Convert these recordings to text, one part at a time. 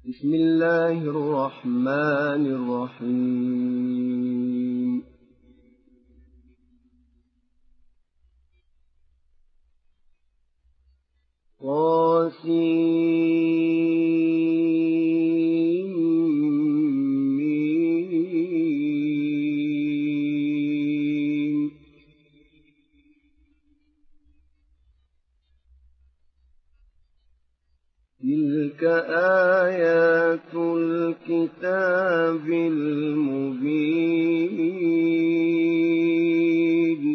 بسم الله الرحمن الرحيم تلك آيات الكتاب المبين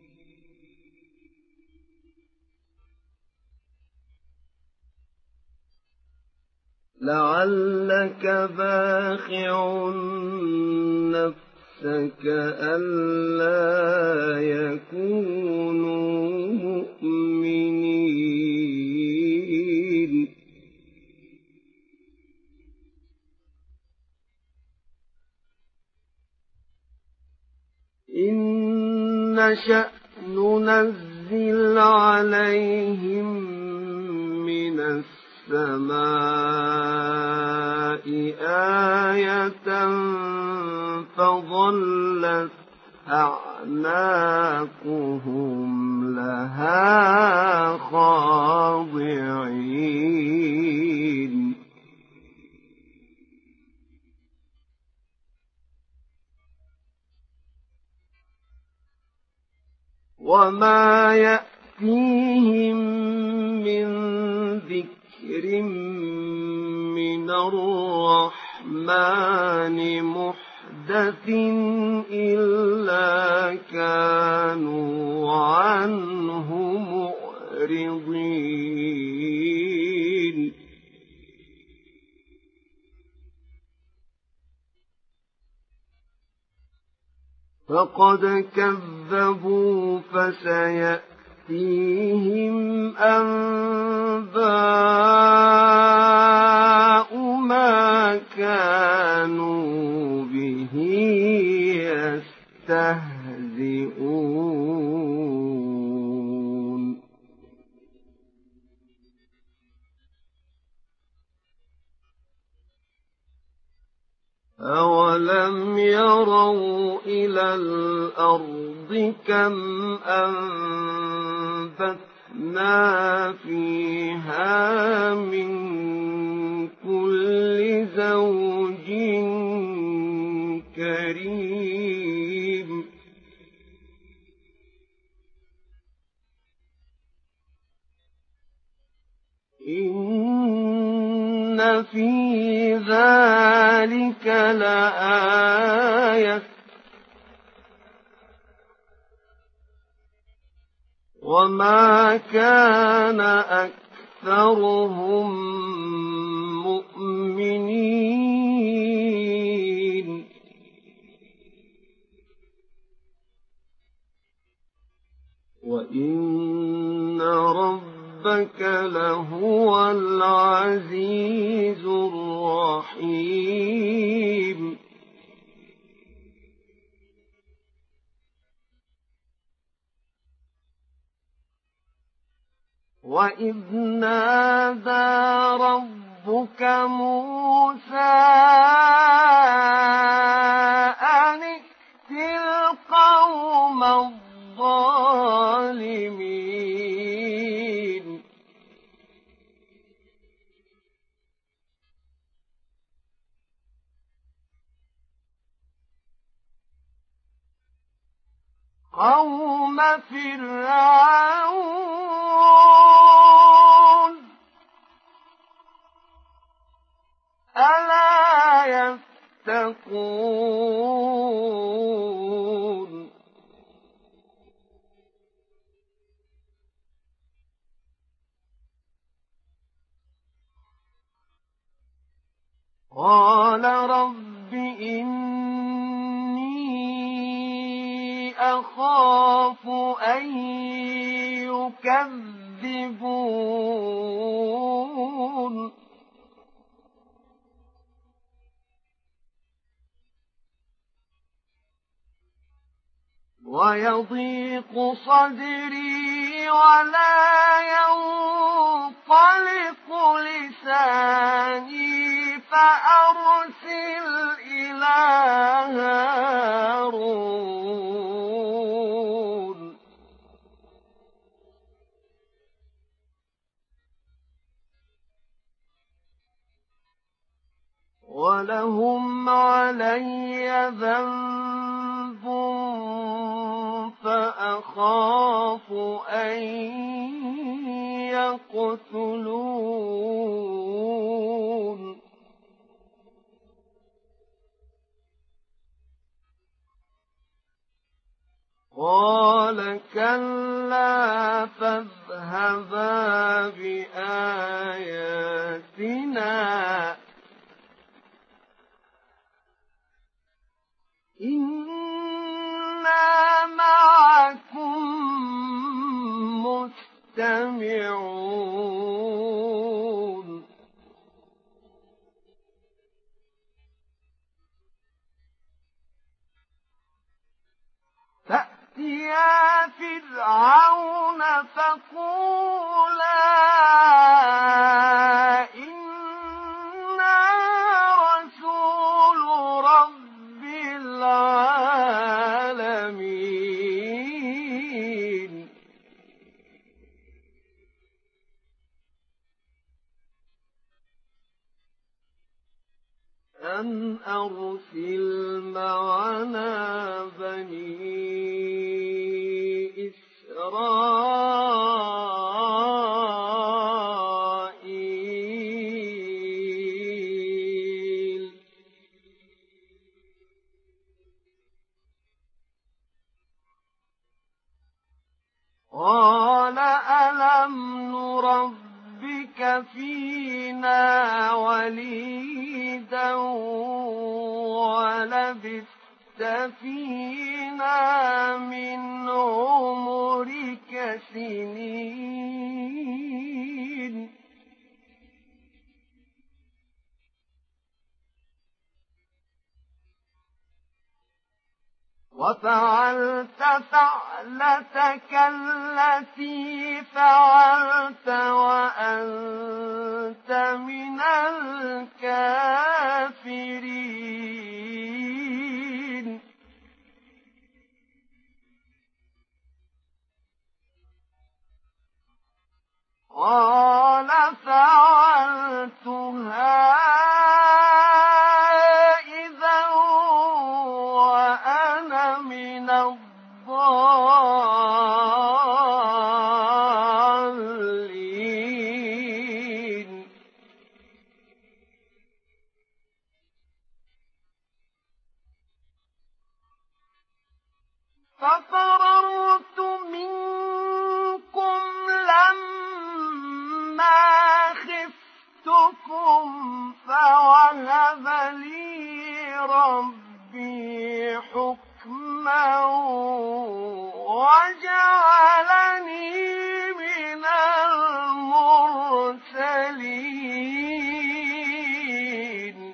لعلك باخع نفسك ألا يكونوا مؤمنين إن نشأ ننزل عليهم من السماء آية فظلت أعناقهم لها خاضعين وما يأتيهم من ذكر من الرحمن محدث إلا كانوا عنه معرضين فقد كذبوا فسيأتيهم أنباء ما كانوا به يستهزئون أولم يروا إلى الأرض كم أنبتنا فيها من كل زوج كريم إن في ذلك لآية وما كان أكثرهم مؤمنين وإن ربك لهو العزيز الرحيم وإذ نادى ربك موسى أن ائت القوم الظالمين قوم فرعون ألا يتقون قال رب إني أخاف أن يكذبون ويضيق صدري ولا ينطلق لساني إلى هارون ولهم علي ذنب فأخاف أن يقتلون قال كلا فاذهبا بآياتنا إنا معكم مستمعون فأتيا فرعون فقولا إنا رسول رب العالمين أن أرسل معنا بني إسرائيل قال ألم نربك فينا وليدا ولبثت فينا من عمرك سنين وفعلت فعلتك التي فعلت وأنت من الكافرين قال فعلتها إذا وأنا من الضالين ففررت منكم لما خفتكم فوهب لي ربي حكما وجعلني من المرسلين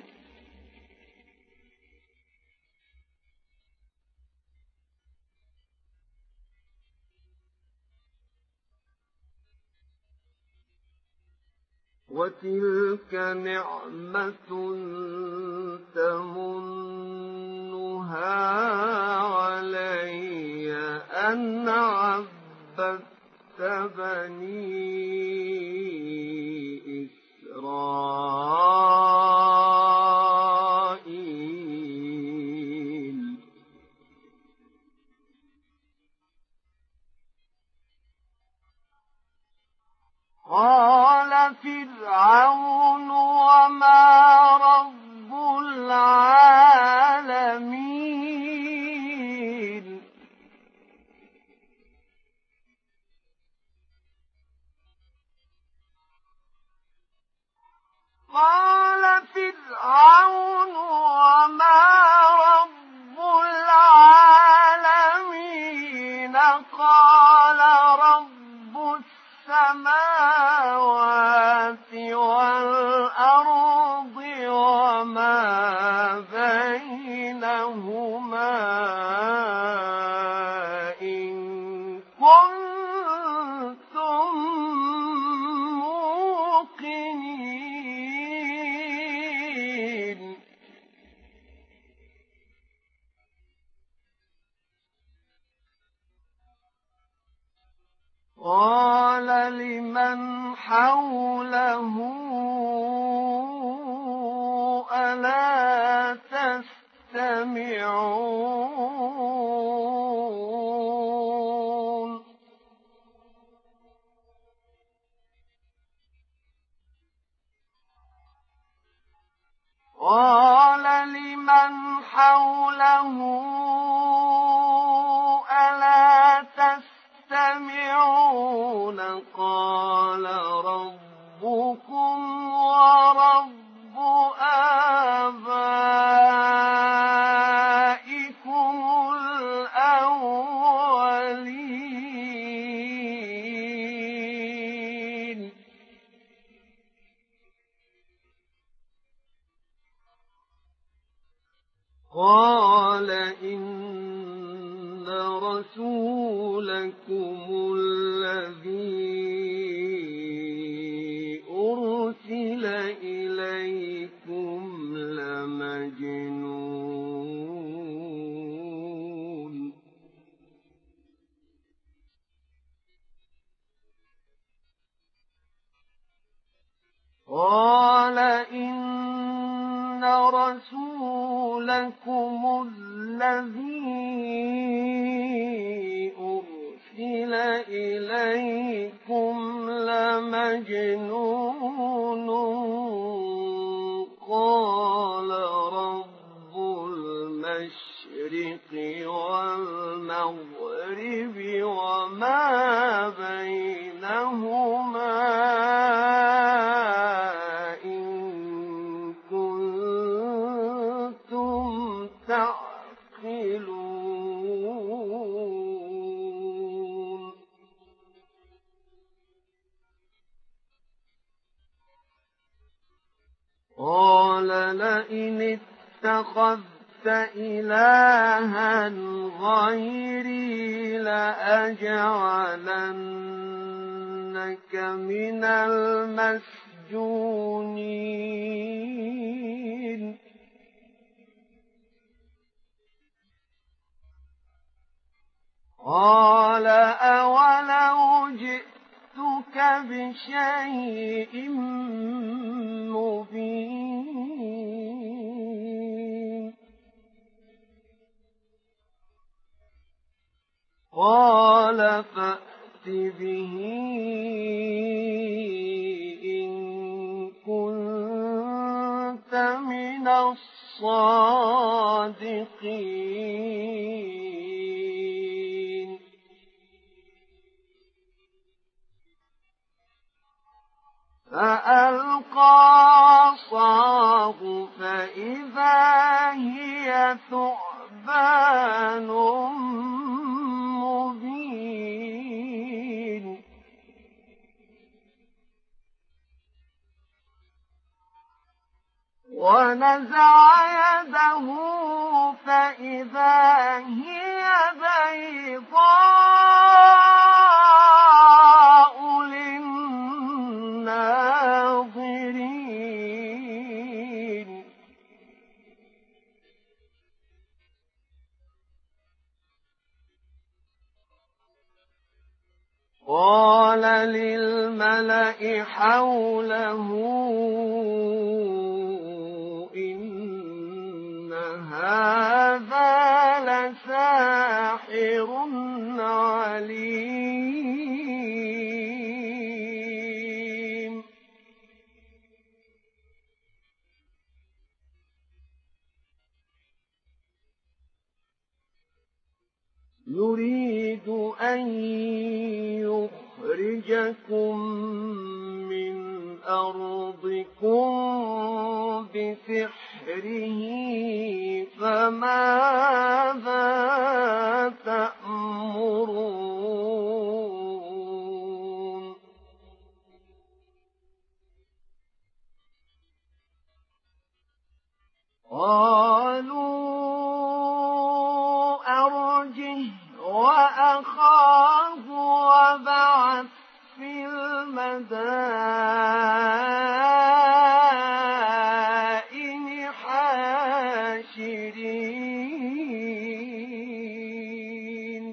وتلك نعمة تمنها علي أن عبدت بني إسرائيل قال فرعون وما رب العالمين قال فرعون وما رب العالمين قال رب السماوات والأرض وما بينهما إن كنتم موقنين تستمعون قال لمن حوله ألا تستمعون قال ربكم ورب آبائكم الأولين قال إن رسولكم الذي أرسل إليكم لمجنون قال إن رسولكم الذي أرسل إليكم لمجنون قال رب المشرق والمغرب وما بينهما إن كنتم تعقلون قال لئن اتخذت إلها غيري لأجعلنك من المسجونين قال أولو جئتك بشيء مبين قال فأت به إن كنت من الصادقين فألقى عصاه فإذا هي ثعبان مبين ونزع يده فإذا هي بيضاء للناظرين قال للملأ حوله إن هذا لساحر عليم يريد أن يخرجكم من أرضكم بسحره فماذا تأمرون قالوا أرجه وأخاه وابعث في المدائن حاشرين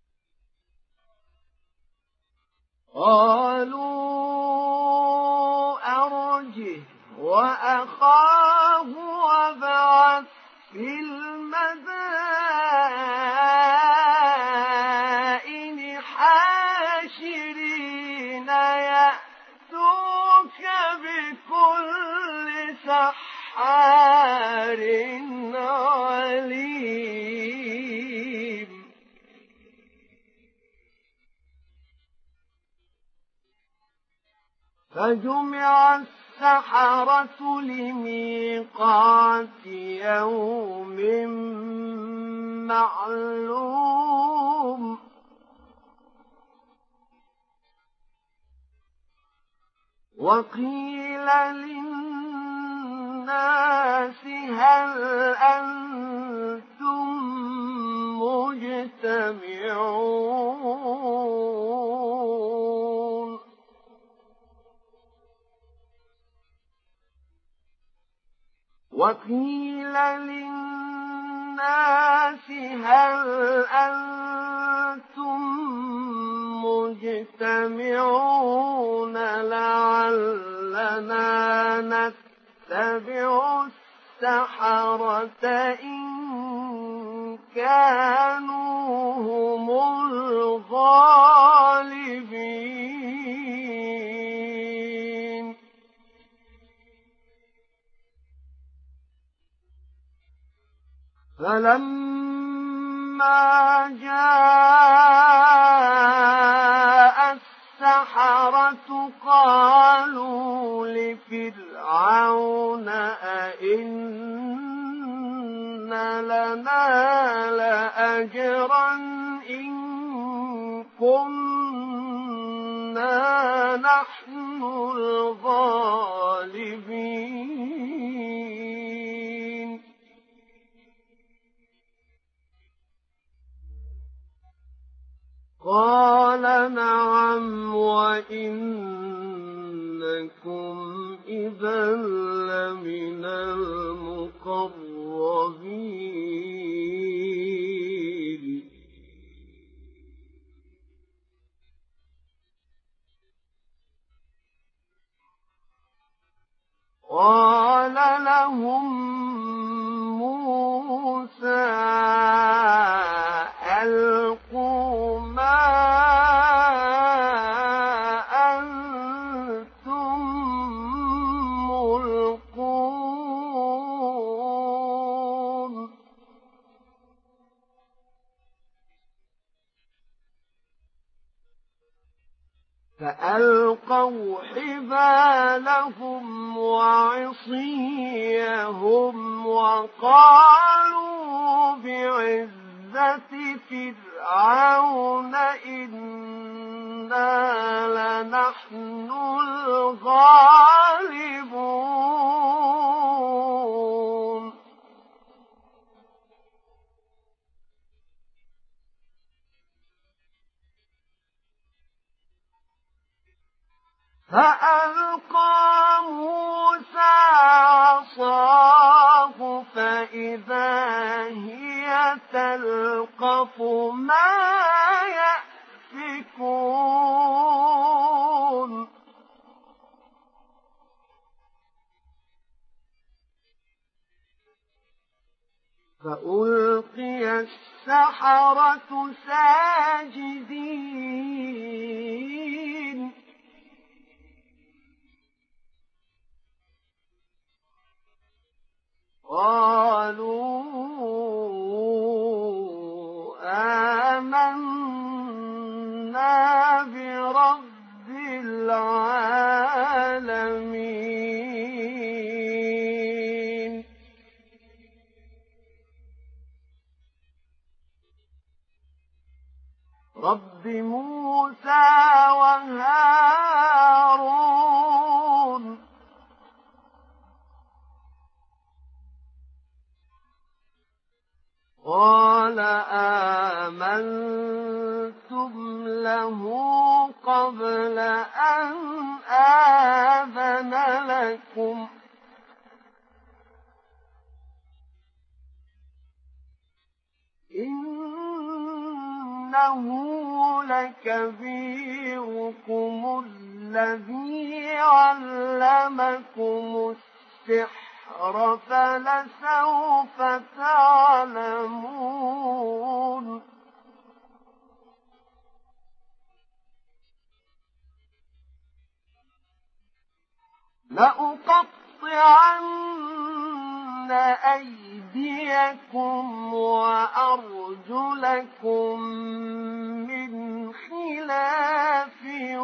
قالوا وأخاه وابعث في المدائن حاشرين يأتوك بكل سحار عليم فجمع السحرة لميقات يوم معلوم وقيل للناس هل أنتم مجتمعون وقيل للناس هل أنتم مجتمعون لعلنا نتبع السحرة إن كانوا هم الغالبين فلما جاء السحرة قالوا لفرعون أئن لنا لأجرا إن كنا نحن الغالبين قال نعم وإنكم إذا لمن المقربين قال لهم موسى ألقوا ما أنتم ملقون فألقوا حبالهم وعصيهم وقالوا بعزة فرعون إنا لنحن الغالبون فألقى موسى عصاه فإذا هي تلقف ما يأفكون فألقي السحرة ساجدين قالوا آمنا برب العالمين رب موسى وهارون قال آمنتم له قبل أن آذن لكم إنه لكبيركم الذي علمكم السحر فلسوف تعلمون لأقطعن أيديكم وأرجلكم من خلاف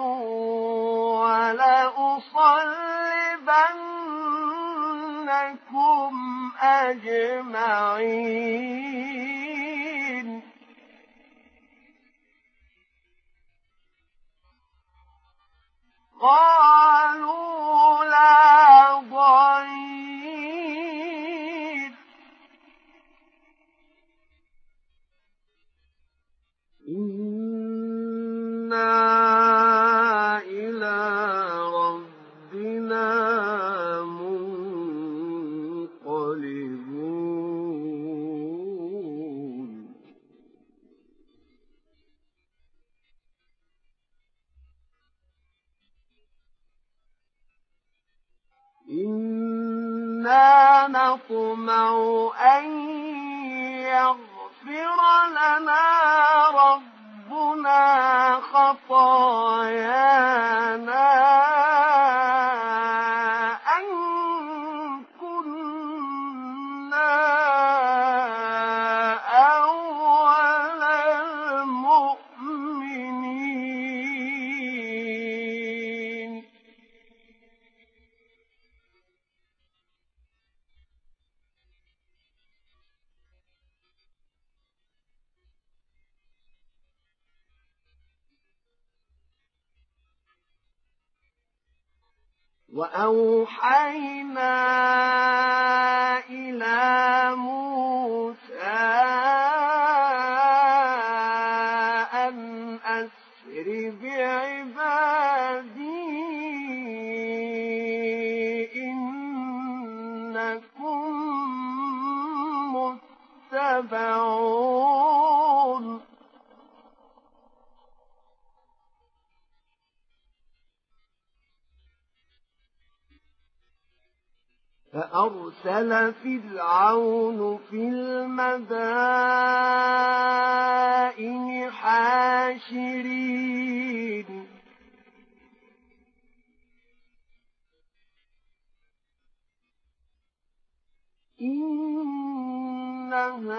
ولأصلبنكم أجمعين قالوا لا ضير إنا إلى ربنا منقلبون إنا نطمع أن يغفر لنا ربنا خطايانا أن كنا أول المؤمنين وأوحينا إلى موسى أن أسر بعبادي إنكم متبعون فأرسل فرعون في المدائن حاشرين إن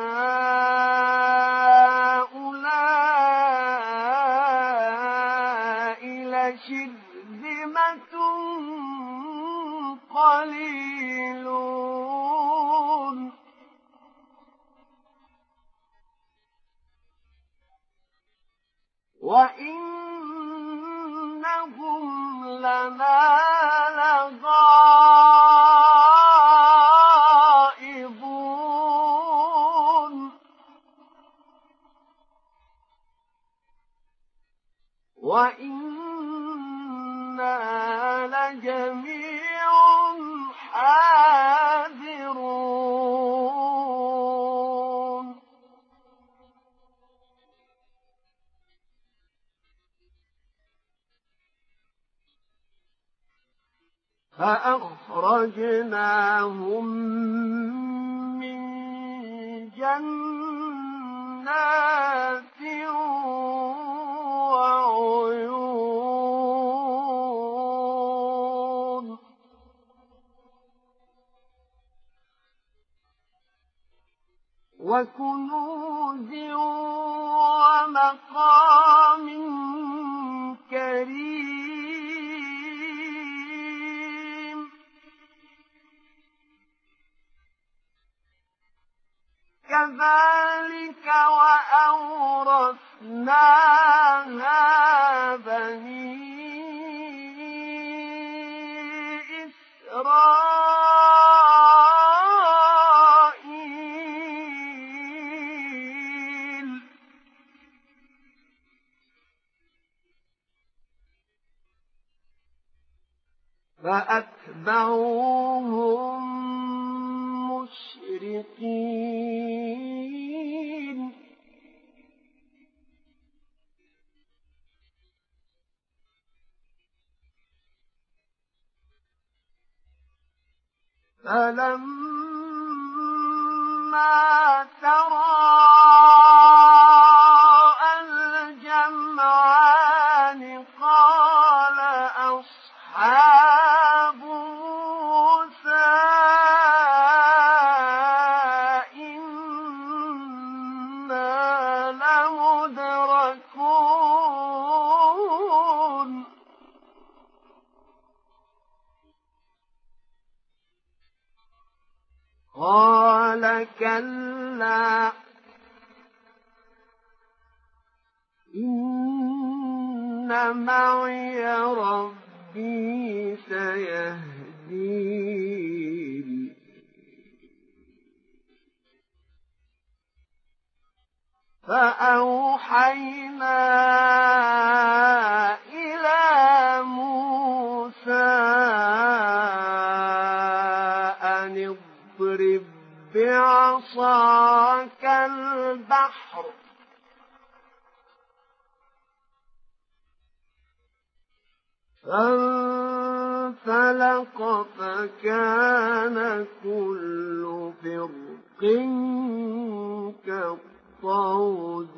هؤلاء لشرذمة قليلون وإنهم لنا لغائظون وإنا لجميع حاذرون فأخرجناهم من جنات وعيون وكنوز ومقام كريم كذلك وأورثناها بني إسرائيل فأتبعوهم مشرقين فلما تراءى الجمعان قال أصحاب موسى إنا لمدركون قال كلا إن معي ربي سيهدين فأوحينا إلى موسى أن اضرب بعصاك البحر فانفلق فكان كل فرق كالطود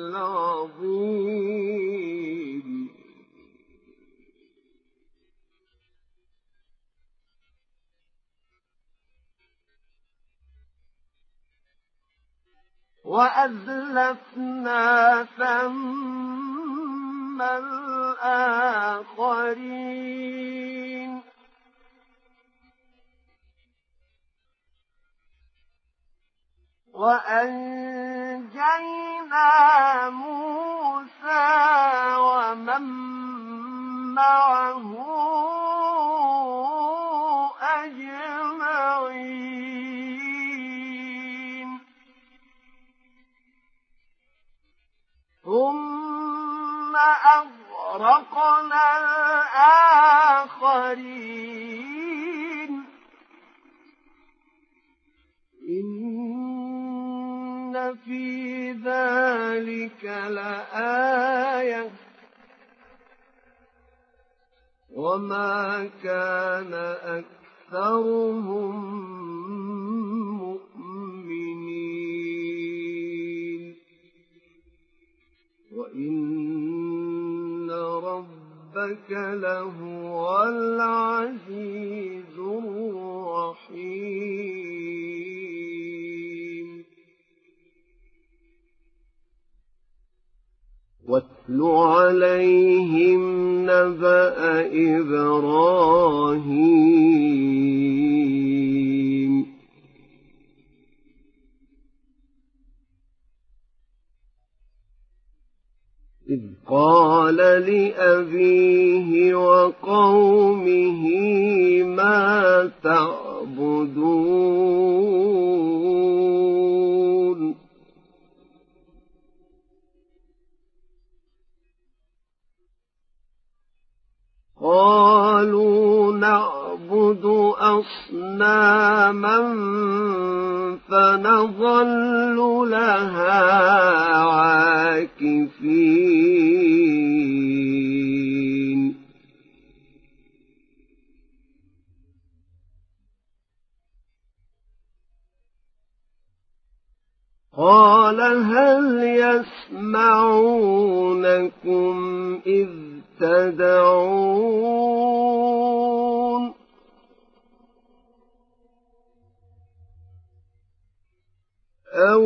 العظيم وأزلفنا ثم الآخرين وأنجينا موسى ومن معه أجمعين ثم أغرقنا الآخرين إن في ذلك لآية وما كان أكثرهم مؤمنين وإن ربك لهو العزيز الرحيم واتل عليهم نبأ إبراهيم إذ قال لأبيه وقومه ما تعبدون قالوا نعبد أصناما فنظل لها عاكفين قال هل يسمعونكم إذ تدعون أو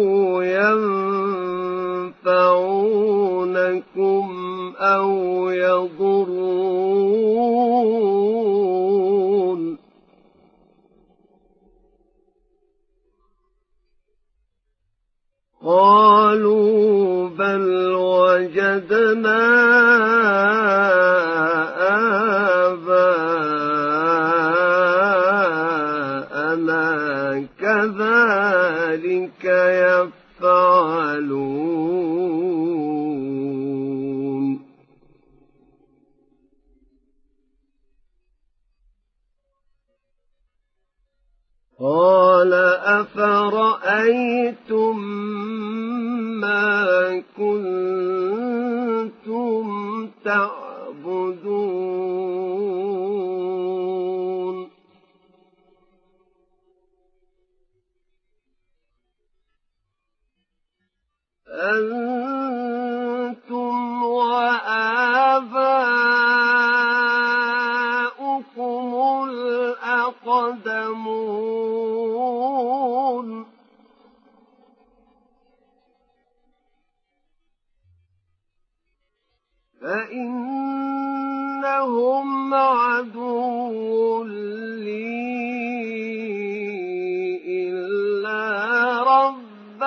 ينفعونكم أو يضرون قالوا بل وجدنا آباءنا كذلك يفعلون قال أفرأيتم ما كنتم تعبدون لهم عدو لي إلا رب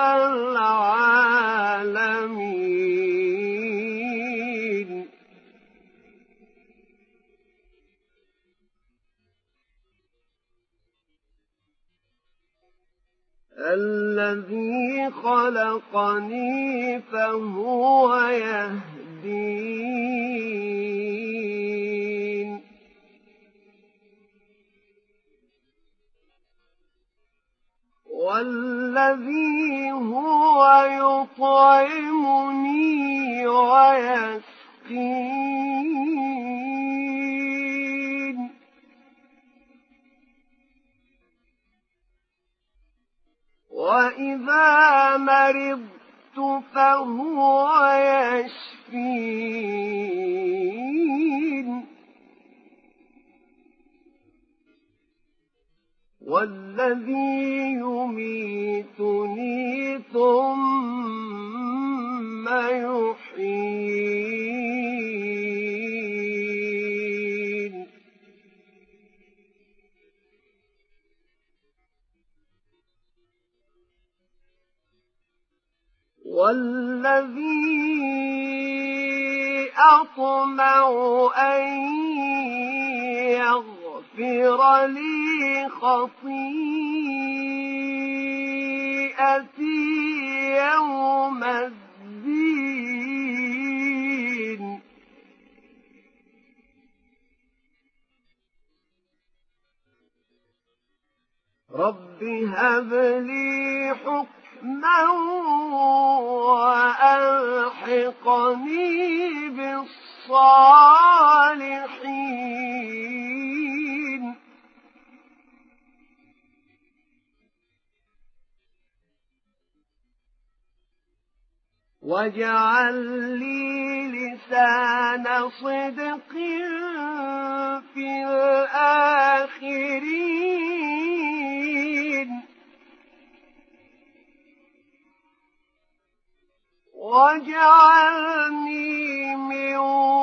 العالمين الذي خلقني فهو يهدين والذي هو يطعمني ويسقين وإذا مرضت فهو يشفين والذي يميتني ثم يحيين والذي أطمع أن يغفر لي خطيئتي يوم الدين رب هب لي حكما وألحقني بالصالحين واجعل لي لسان صدق في الآخرين واجعلني من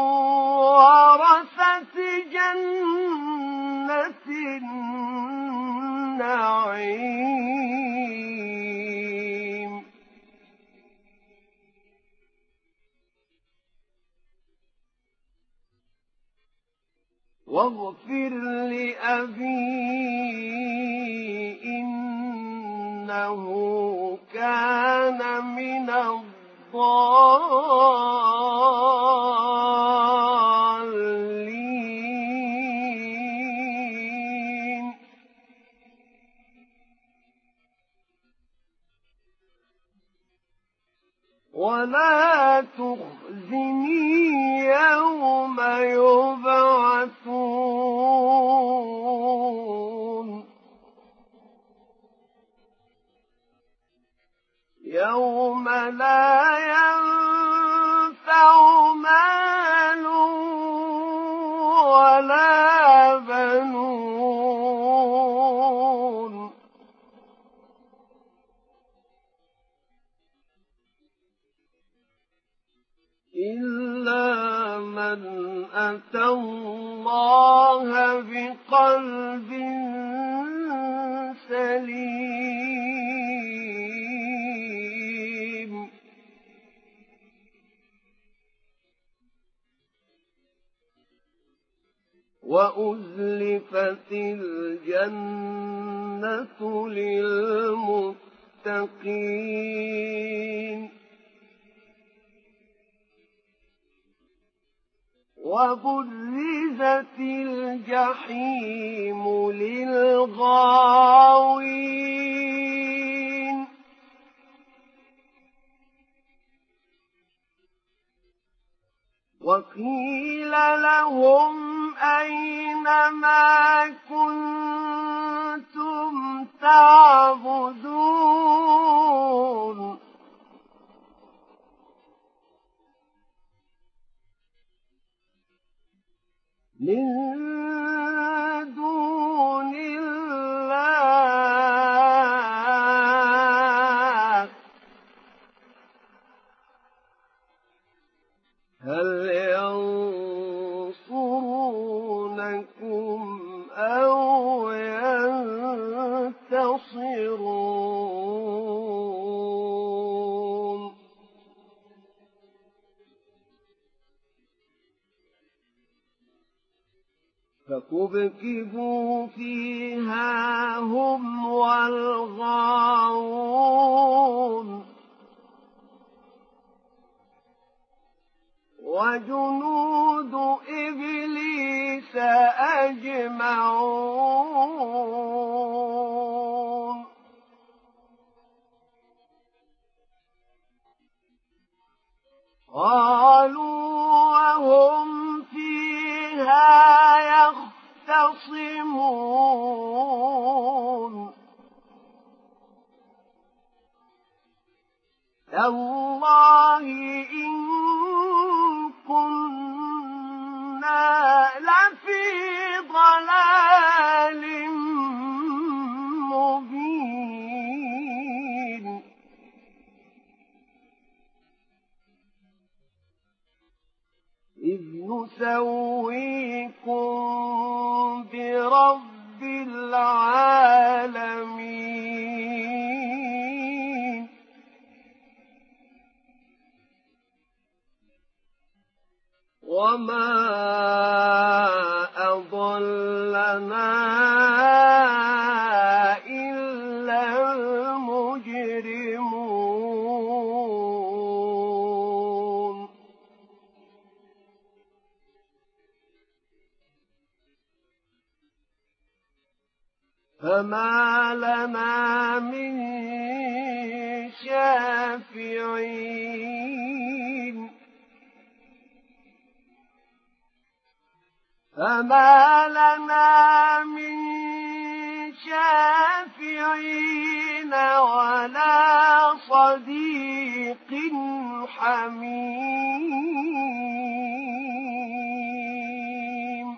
ورثة جنة النعيم واغفر لأبي إنه كان من الضالين ولا تخزني يوم يبعثون يوم لا ينفع مال ولا بنون إلا من أتى الله بقلب سليم وأزلفت الجنة للمتقين وبرزت الجحيم للغاوين وقيل لهم أين ما كنتم تعبدون من دون الله هل ينصرون فكبكبوا فيها هم والغاوون وجنود إبليس أجمعون قالوا وهم فيها يختصمون تالله إن كنا لفي ضلال مبين إذ نسويكم برب العالمين وما أضلنا إلا المجرمون فما لنا من شافعين فما لنا من شافعين ولا صديق حميم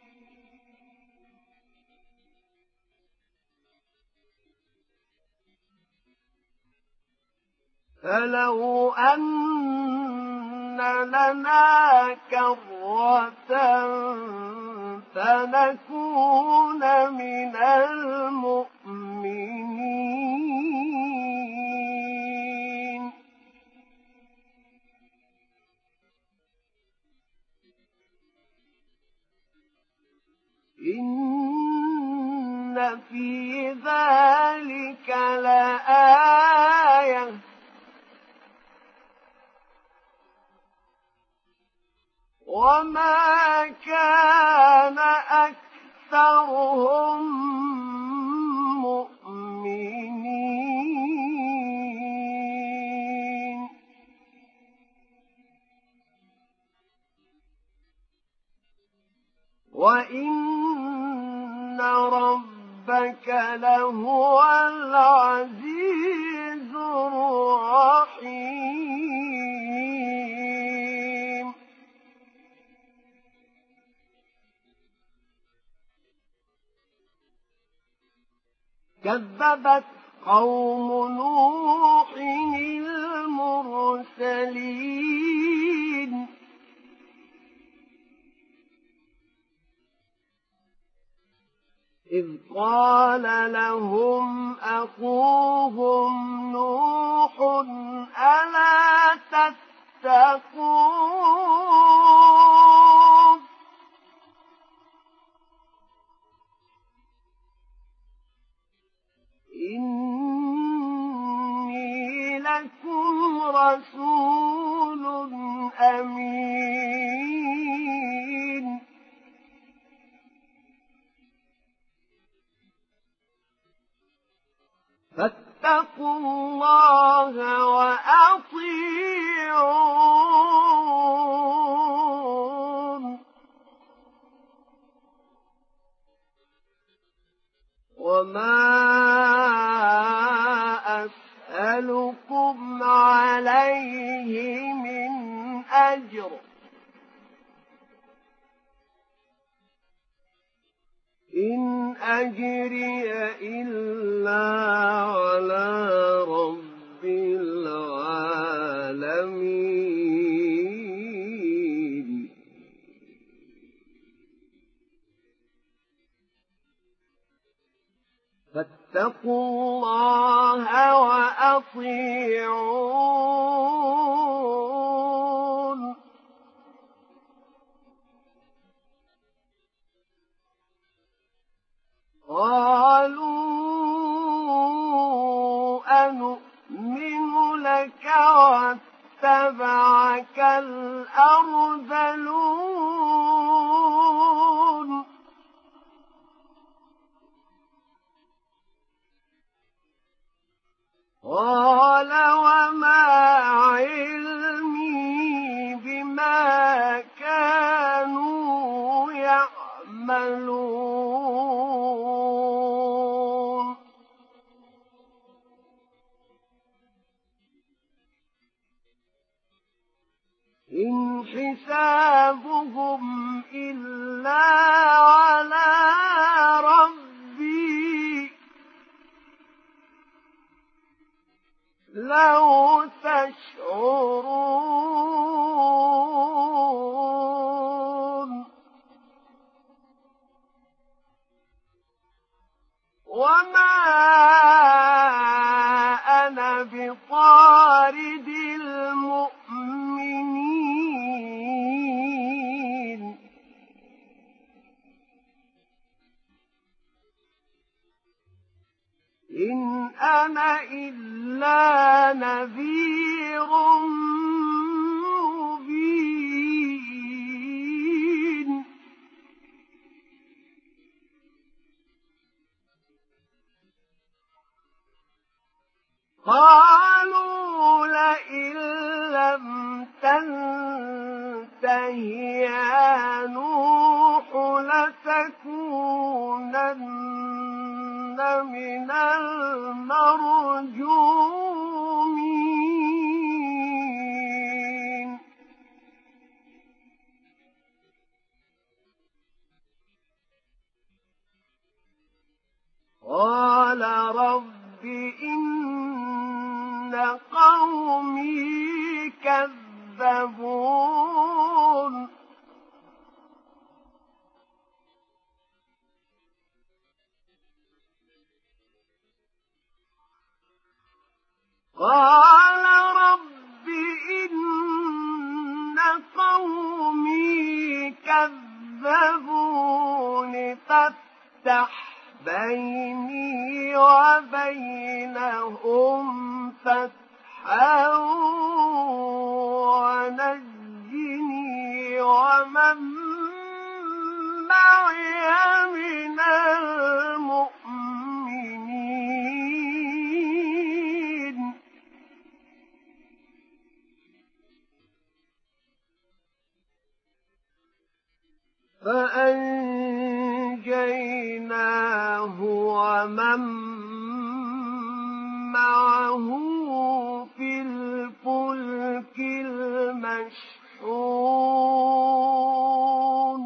فلو أن لنا كرة فنكون من المؤمنين إن في ذلك لآية وما كان أكثرهم مؤمنين وإن ربك لهو العزيز الرحيم كذبت قوم نوح المرسلين إذ قال لهم أخوهم نوح ألا تتقون إني لكم رسول أمين فاتقوا الله وأطيعون وما أسألكم عليه من أجر إن أجري إلا على رب العالمين فاتقوا الله وأطيعون إلا على ربي لو تشعرون وما أنا بطارد المؤمنين إن أنا إلا نذير مبين قالوا لئن لم تنته يا نوح لتكونن من المرجومين قال رب إن قومي كذبون قال رب إن قومي كذبون فافتح بيني وبينهم فتحا ونجني ومن معي من المؤمنين فأنجيناه ومن معه في الفلك المشحون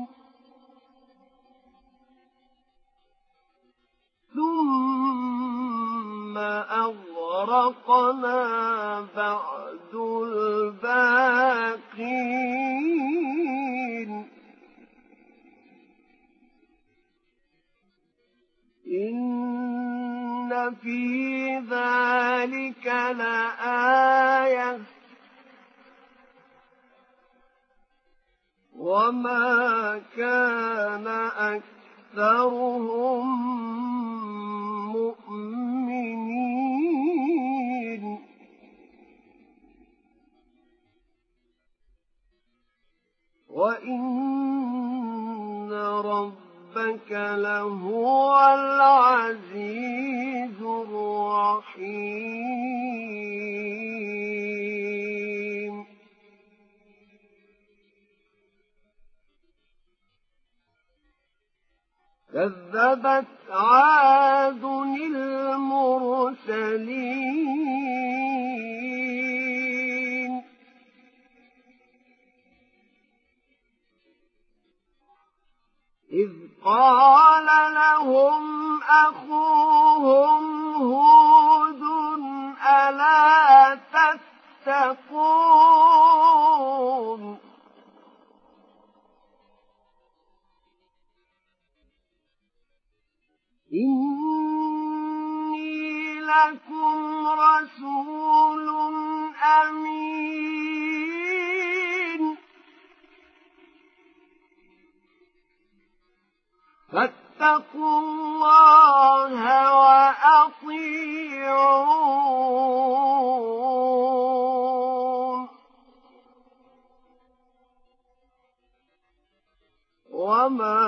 ثم أغرقنا بعد الباقين إن في ذلك لآية وما كان أكثرهم مؤمنين وإن ربك لهو العزيز الرحيم كذبت عاد المرسلين إذ قال لهم أخوهم هود ألا تتقون إني لكم رسول أمين فاتقوا الله وأطيعون وما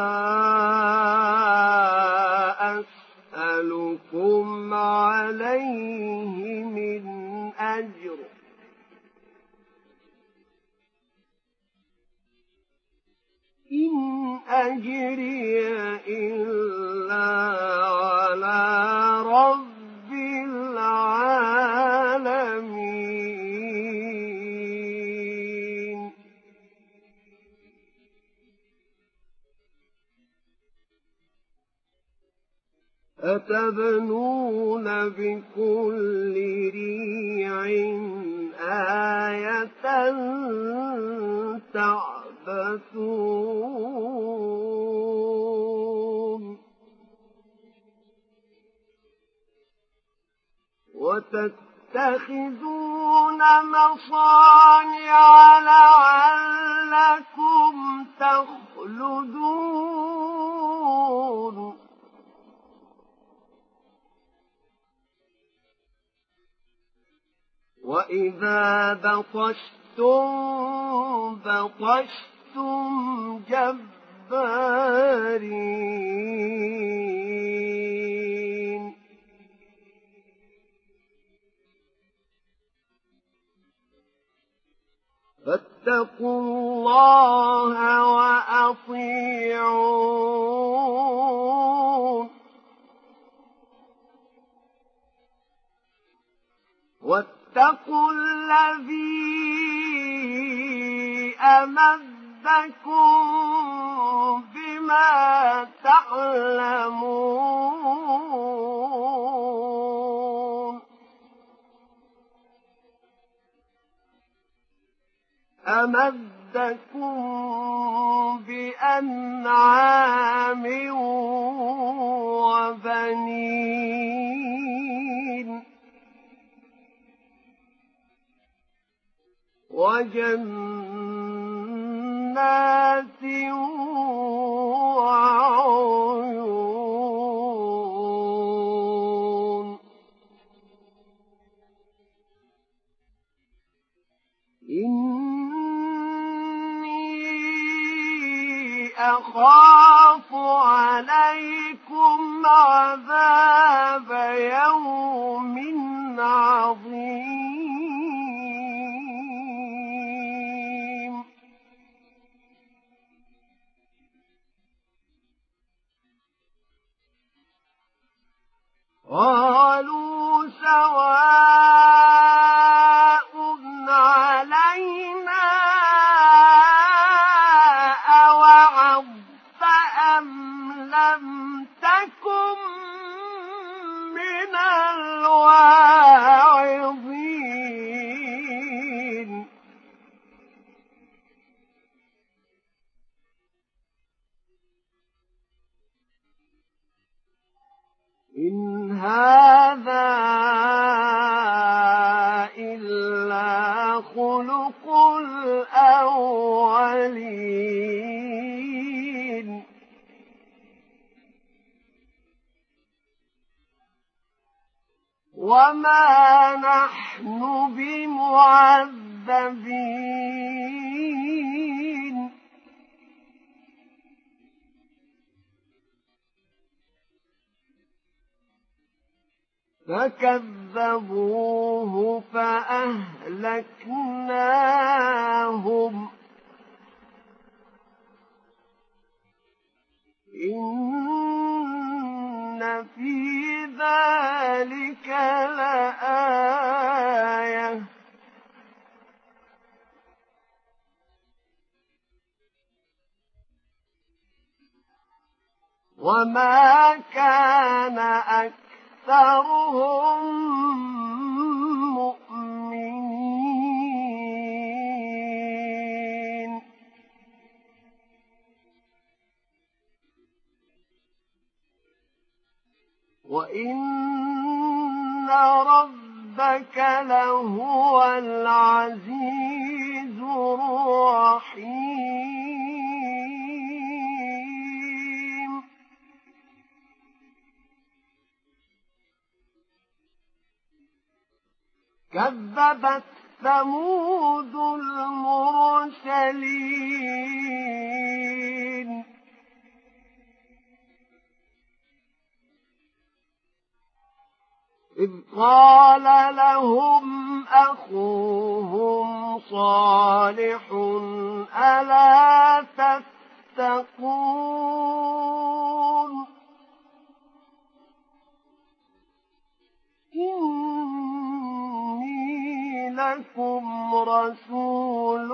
أسألكم عليه من أجر إن أجري إلا على رب العالمين أتبنون بكل ريع آية تعبثون وتتخذون مصانع لعلكم تخلدون وإذا بطشتم بطشتم جبارين فاتقوا الله وأطيعون واتقوا الذي أمدكم بما تعلمون أمدكم بأنعام وبنين وجنات وعيون إني أخاف عليكم عذاب يوم عظيم قالوا سواء علينا أوعظت أم لم تكن من الواعظين إن هذا إلا خلق الأولين وما نحن بمعذبين فكذبوه فأهلكناهم إن في ذلك لآية وما كان أكثرهم مؤمنين وإن ربك لهو العزيز الرحيم كذبت ثمود المرسلين إذ قال لهم أخوهم صالح ألا تتقون إني لكم رسول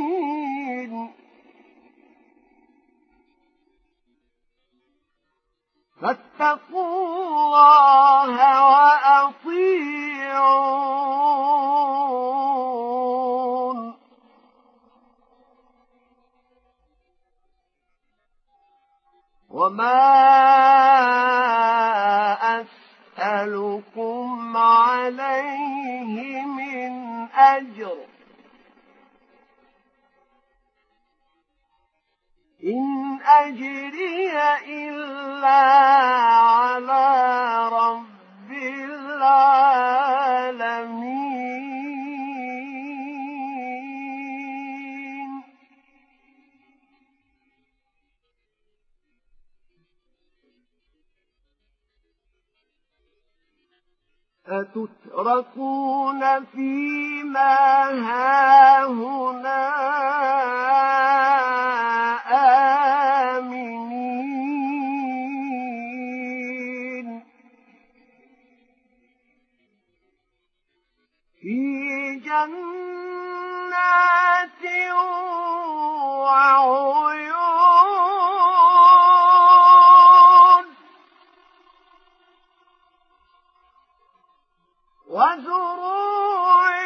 أمين فاتقوا الله وأطيعون وما أسألكم عليه من أجر إن أجري إلا على رب العالمين أتتركون فيما هاهنا آمنين في جنات وعيون وزروع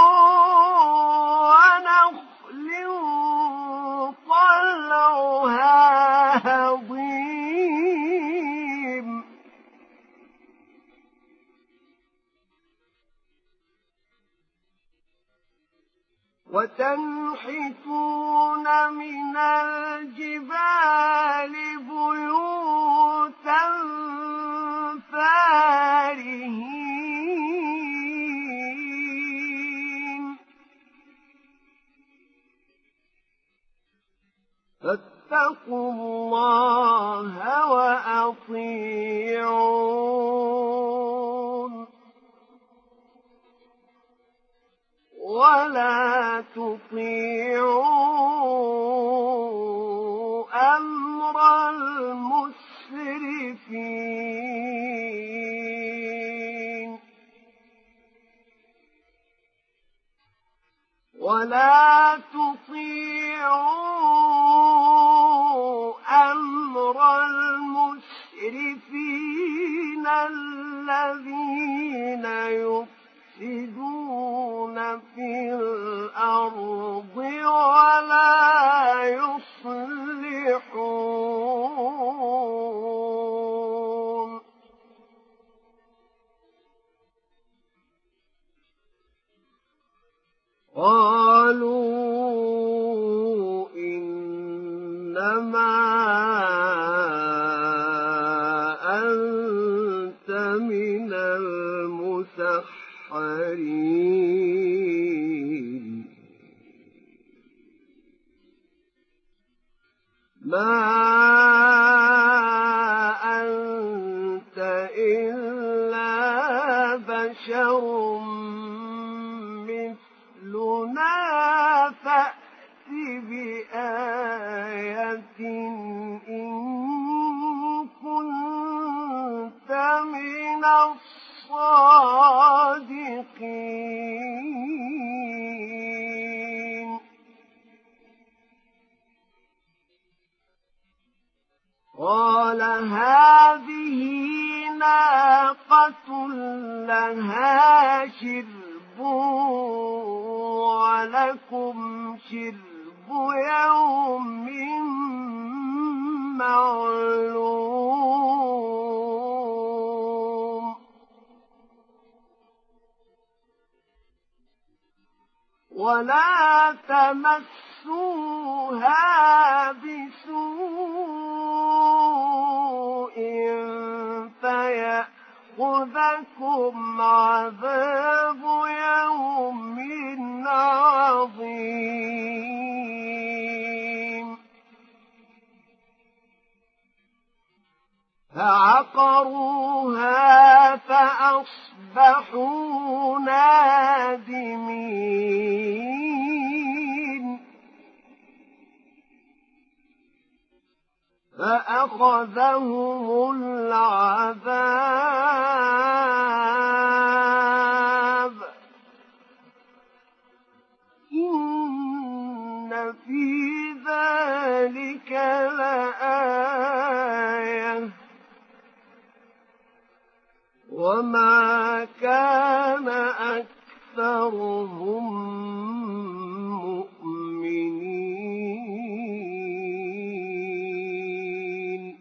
ونخل طلعها هضيم وتنحتون من الجبال بيوتا فارهين فاتقوا الله وأطيعون ولا تطيعوا أمر المسرفين ولا تطيعوا أمر المسرفين الذين يفسدون في الأرض ولا يصلحون قالوا إنما أنت من المسحرين ما أنت إلا بشر مثلنا فأت بآية إن كنت من الصادقين قال هذه ناقة لها شرب ولكم شرب يوم معلوم ولا تمسوها بسوء فيأخذكم عذاب يوم عظيم فعقروها فأصبحوا نادمين فأخذهم العذاب إن في ذلك لآية وما كان أكثرهم مؤمنين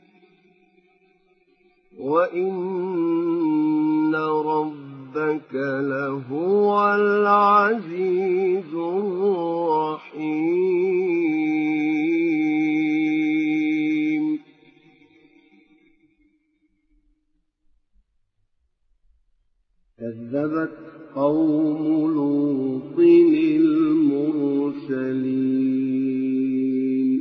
وإن ربك لهو العزيز الرحيم كذبت قوم لوط المرسلين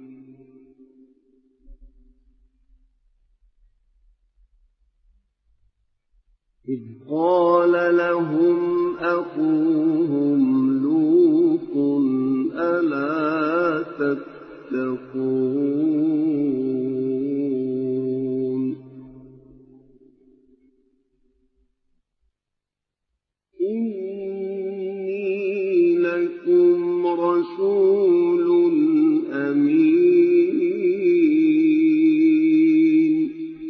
إذ قال لهم أخوهم لوط ألا تتقون إني لكم رسول أمين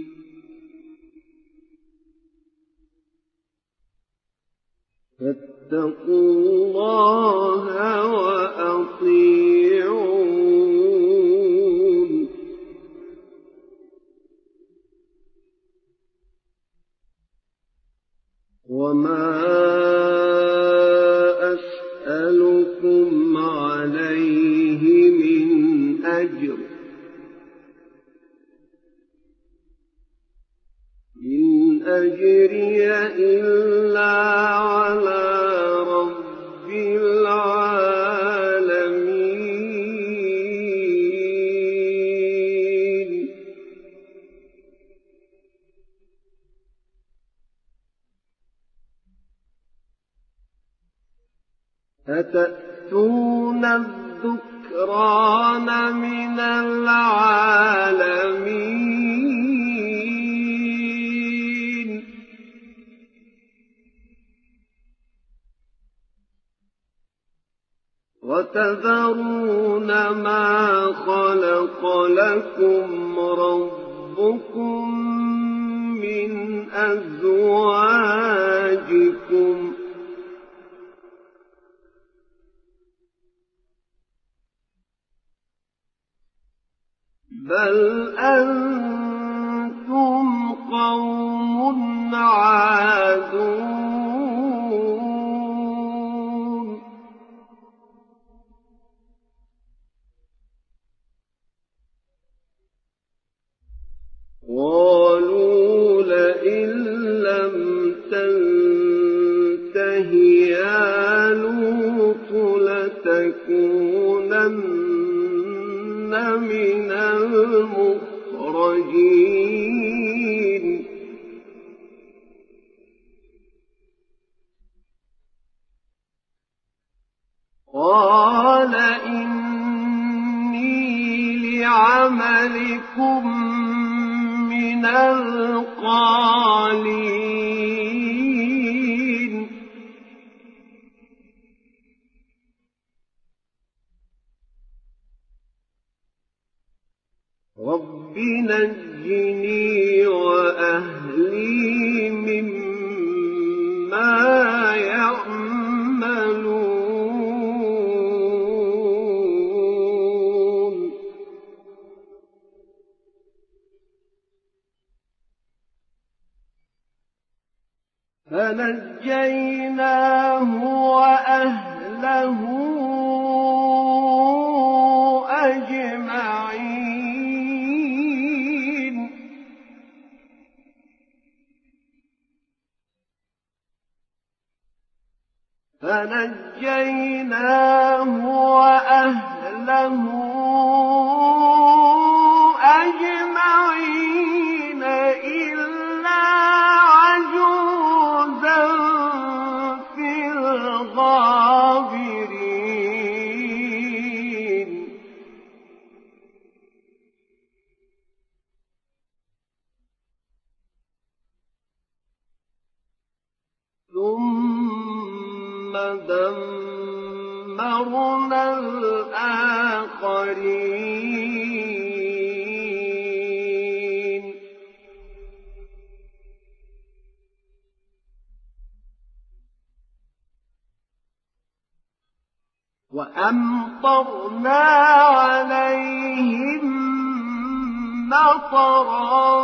فاتقوا الله وأطيعون وما أسألكم عليه من أجر إن أجري إلا على رب العالمين أتأتون الذكران من العالمين وتذرون ما خلق لكم ربكم من أزواجكم بل أنتم قوم عادون قالوا لئن لم تنته يا لوط لتكونن من المخرجين قال إني لعملكم من القالين رب نجني وأهلي مما يعملون فنجيناه وأهله أجمعين فنجيناه وأهله أجمعين إلا عجوزا في الغابرين ثم دمرنا الآخرين أمطرنا عليهم مطرا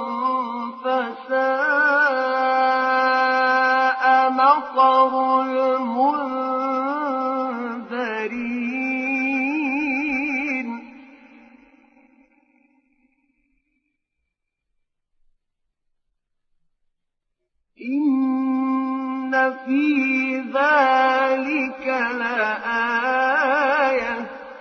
فساء مطر المنذرين إن في ذلك لآية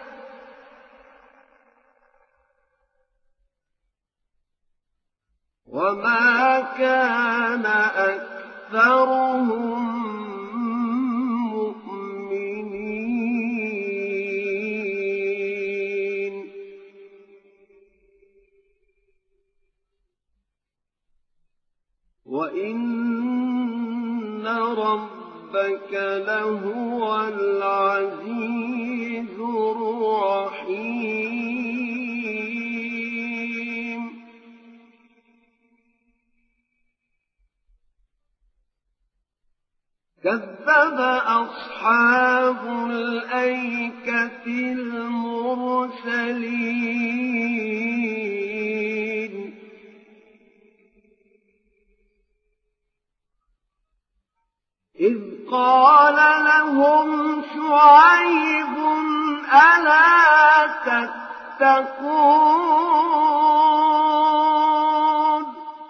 وما كان أكثرهم مؤمنين وإن ربك لهو العزيز الرحيم كذب أصحاب الأيكة المرسلين إذ قال لهم شعيب ألا تتقون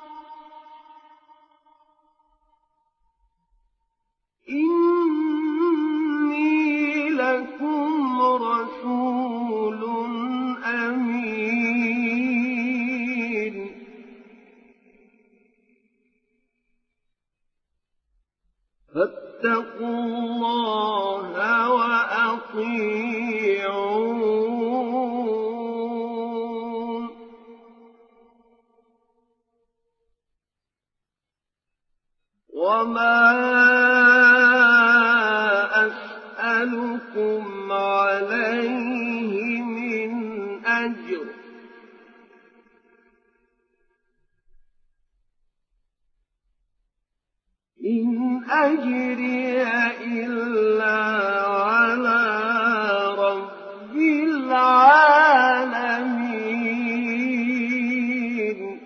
إني لكم رسول أمين فاتقوا الله وأطيعون وما أسألكم عليه من أجر إن أجري إلا على رب العالمين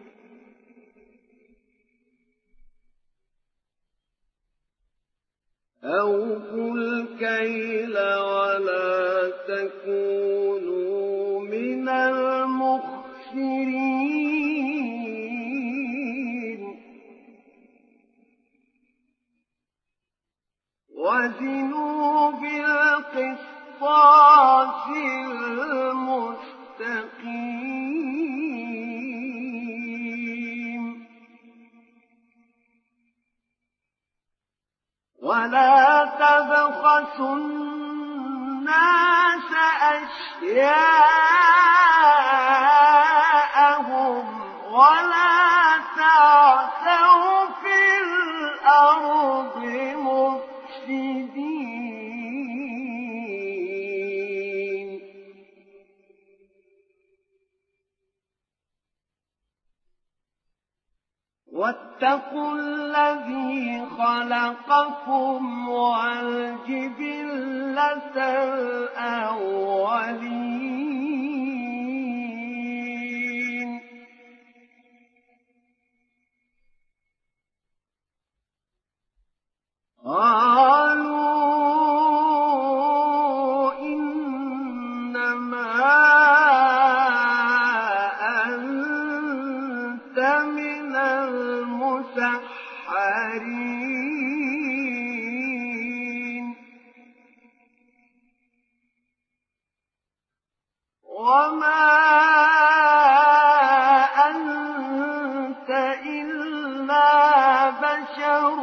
أوفوا الكيل ولا تكونوا من المخسرين وزنوا بالقسطاس المستقيم ولا تبخسوا الناس أشياءهم ولا تعثوا في الأرض مفسدين واتقوا الذي خلقكم والجبلة الأولين قالوا إنما أنت من المسحرين وما أنت إلا بشر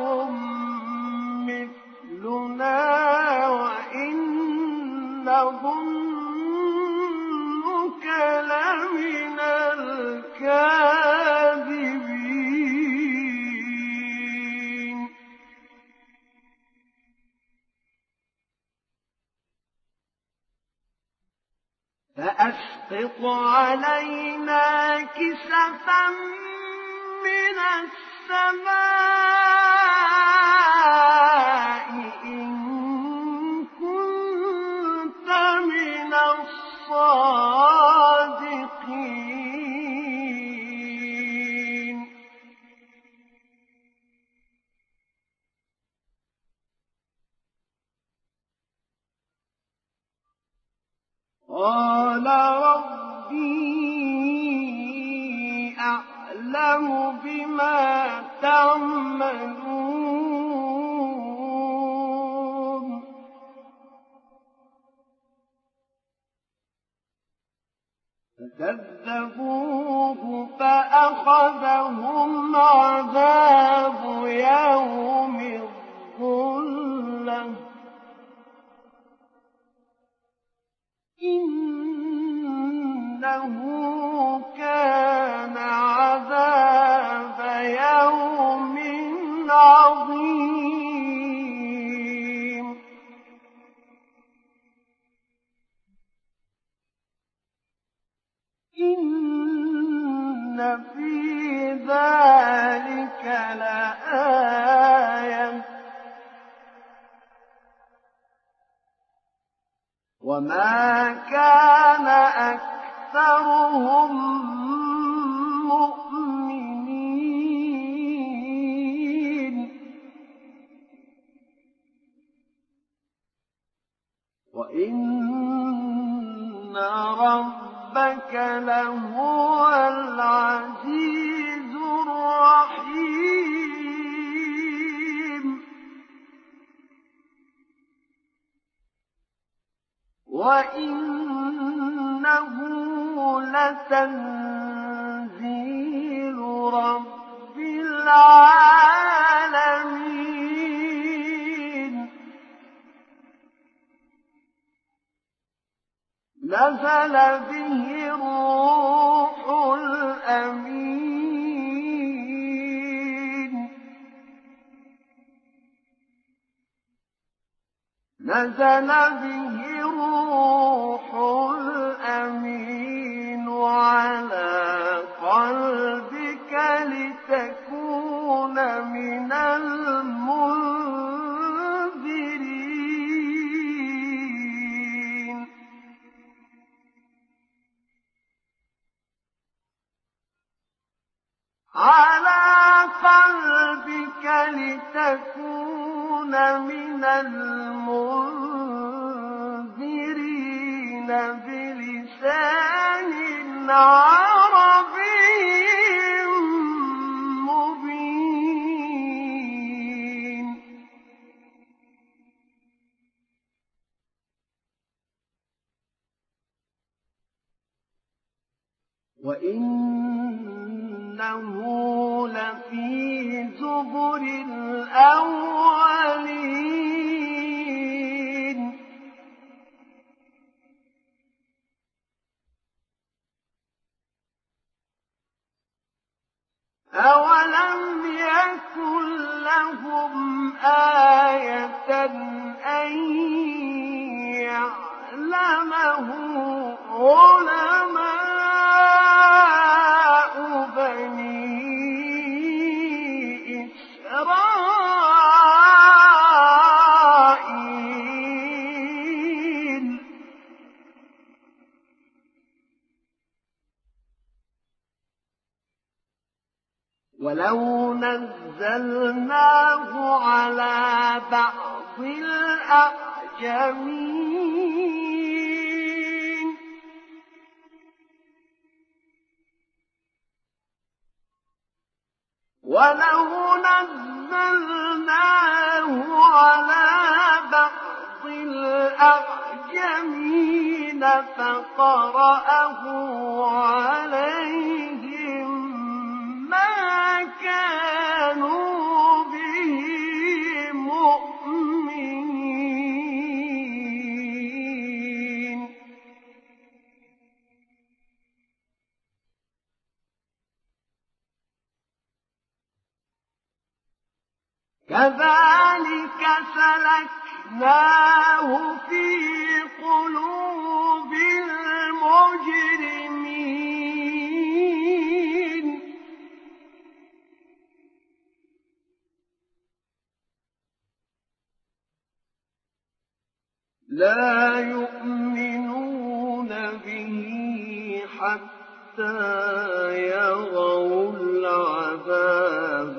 مثلنا وإن نظنك لمن الكاذبين فأسقط علينا كسفا من السماء إن كنت قال ربي أعلم بما تعملون فكذبوه فأخذهم عذاب يوم الظلة إنه كان عذاب يوم عظيم إن في ذلك لآية وما كان أكثرهم مؤمنين وإن ربك لهو العزيز الرحيم وإنه لتنزيل رب العالمين نزل به الروح الأمين نزل به الروح الأمين على قلبك لتكون من المنذرين على قلبك لتكون من المنذرين بلسان عربي مبين وإنه لفي زبر الأولين أولم يكن لهم آية أن يعلمه علماء بني إسرائيل ولو نزلناه على بعض الأعجمين ولو نزلناه على بعض الأعجمين فقرأه عليهم ما كانوا به مؤمنين كذلك سلكناه في قلوب المجرمين لا يؤمنون به حتى يروا العذاب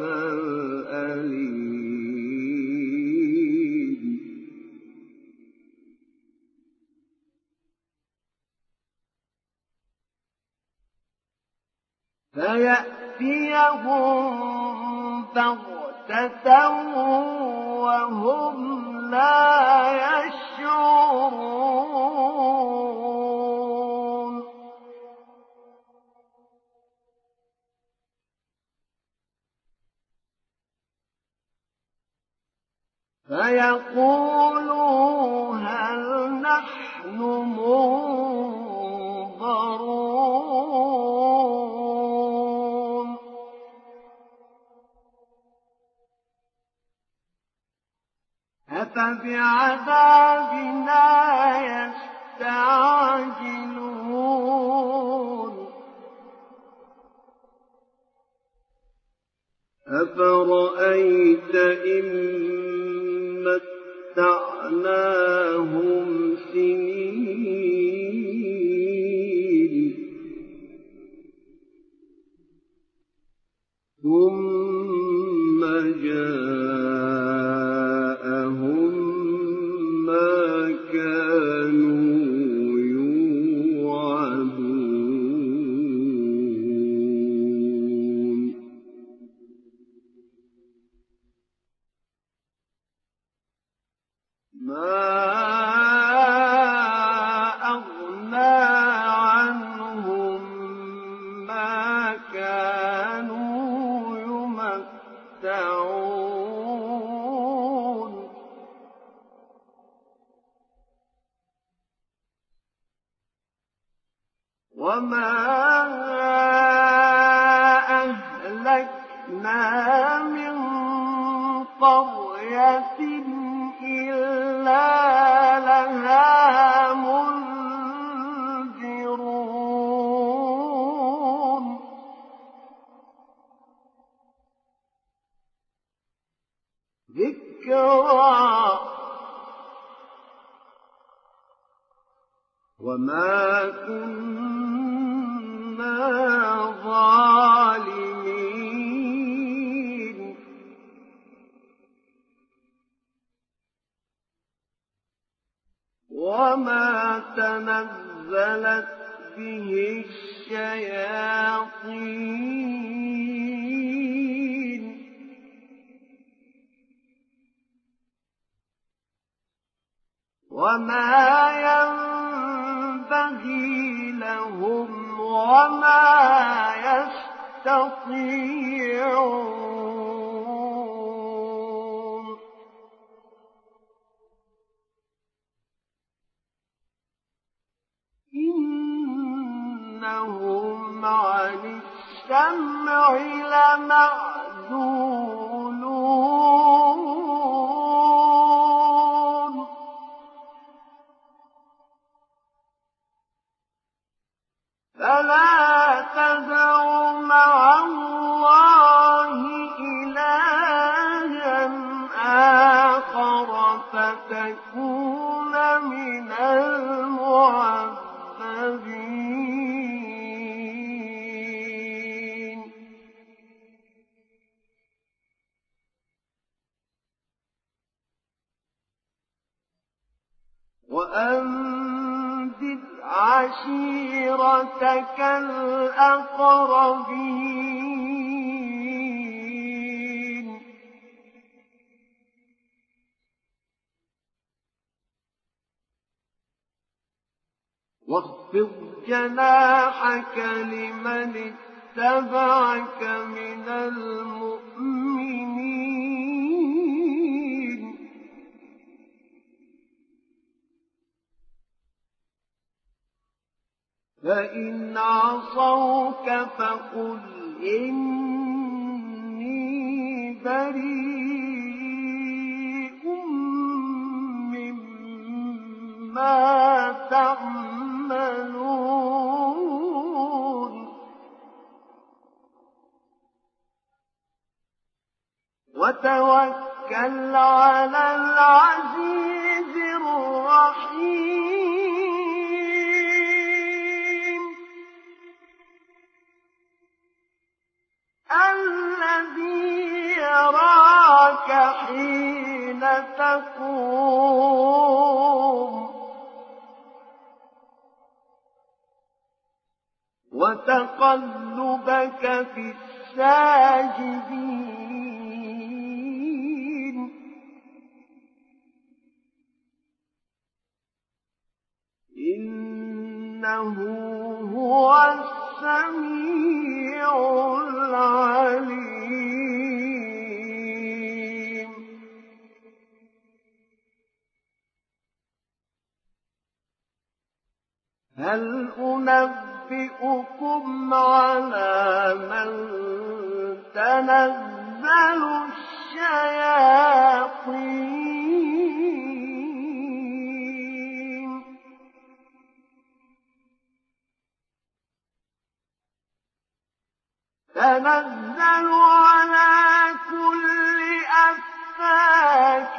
الأليم فيأتيهم بغتة وهم لا يشعرون فيقولوا هل نحن منظرون أفبعذابنا يستعجلون أفرأيت إن متعناهم سنين ثم جاءهم ما كانوا يوعدون ما أغنى عنهم ما كانوا يمتعون وما أهلكنا من قرية إلا لها منذرون ذكرى وما كنا ظالمين وما تنزلت به الشياطين وما ينبغي لهم وما يستطيعون إنهم عن السمع لمعزولون فلا تدع مع الله إلها آخر فتكون من المعذبين وأنذر عشيرتك الأقربين واخفض جناحك لمن اتبعك من المؤمنين فإن عصوك فقل إني بريء مما تعملون وتوكل على العزيز الرحيم الذي يراك حين تقوم وتقلبك في الساجدين إنه هو السميع العليم هل أنبئكم على من تنزل الشياطين تنزل على كل أفاك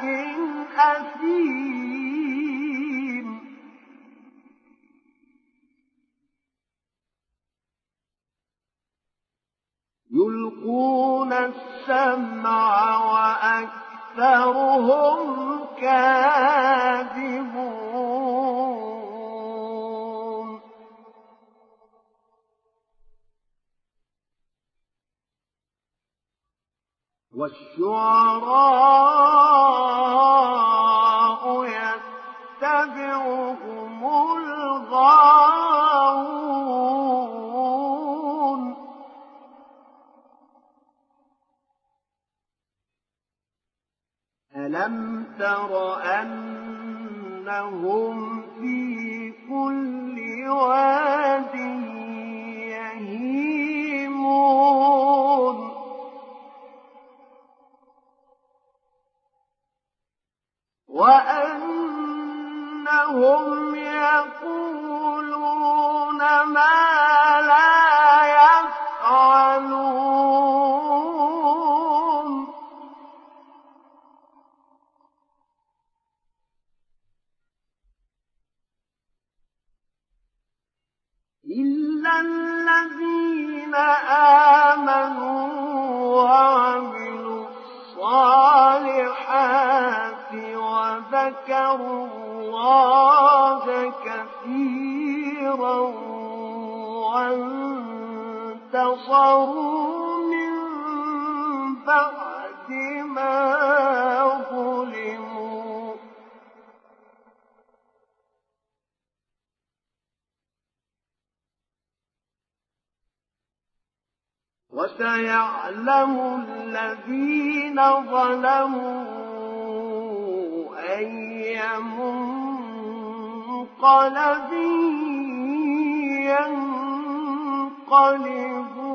أثيم يلقون السمع وأكثرهم كاذبون والشعراء يتبعهم الغاوون ألم تر أنهم في كل واد يهيمون وأنهم يقولون ما لا يفعلون إلا الذين آمنوا وعملوا الصالحات وذكروا الله كثيرا وانتصروا من بعد ما ظلموا وسيعلم الذين ظلموا أي منقلب ينقلبون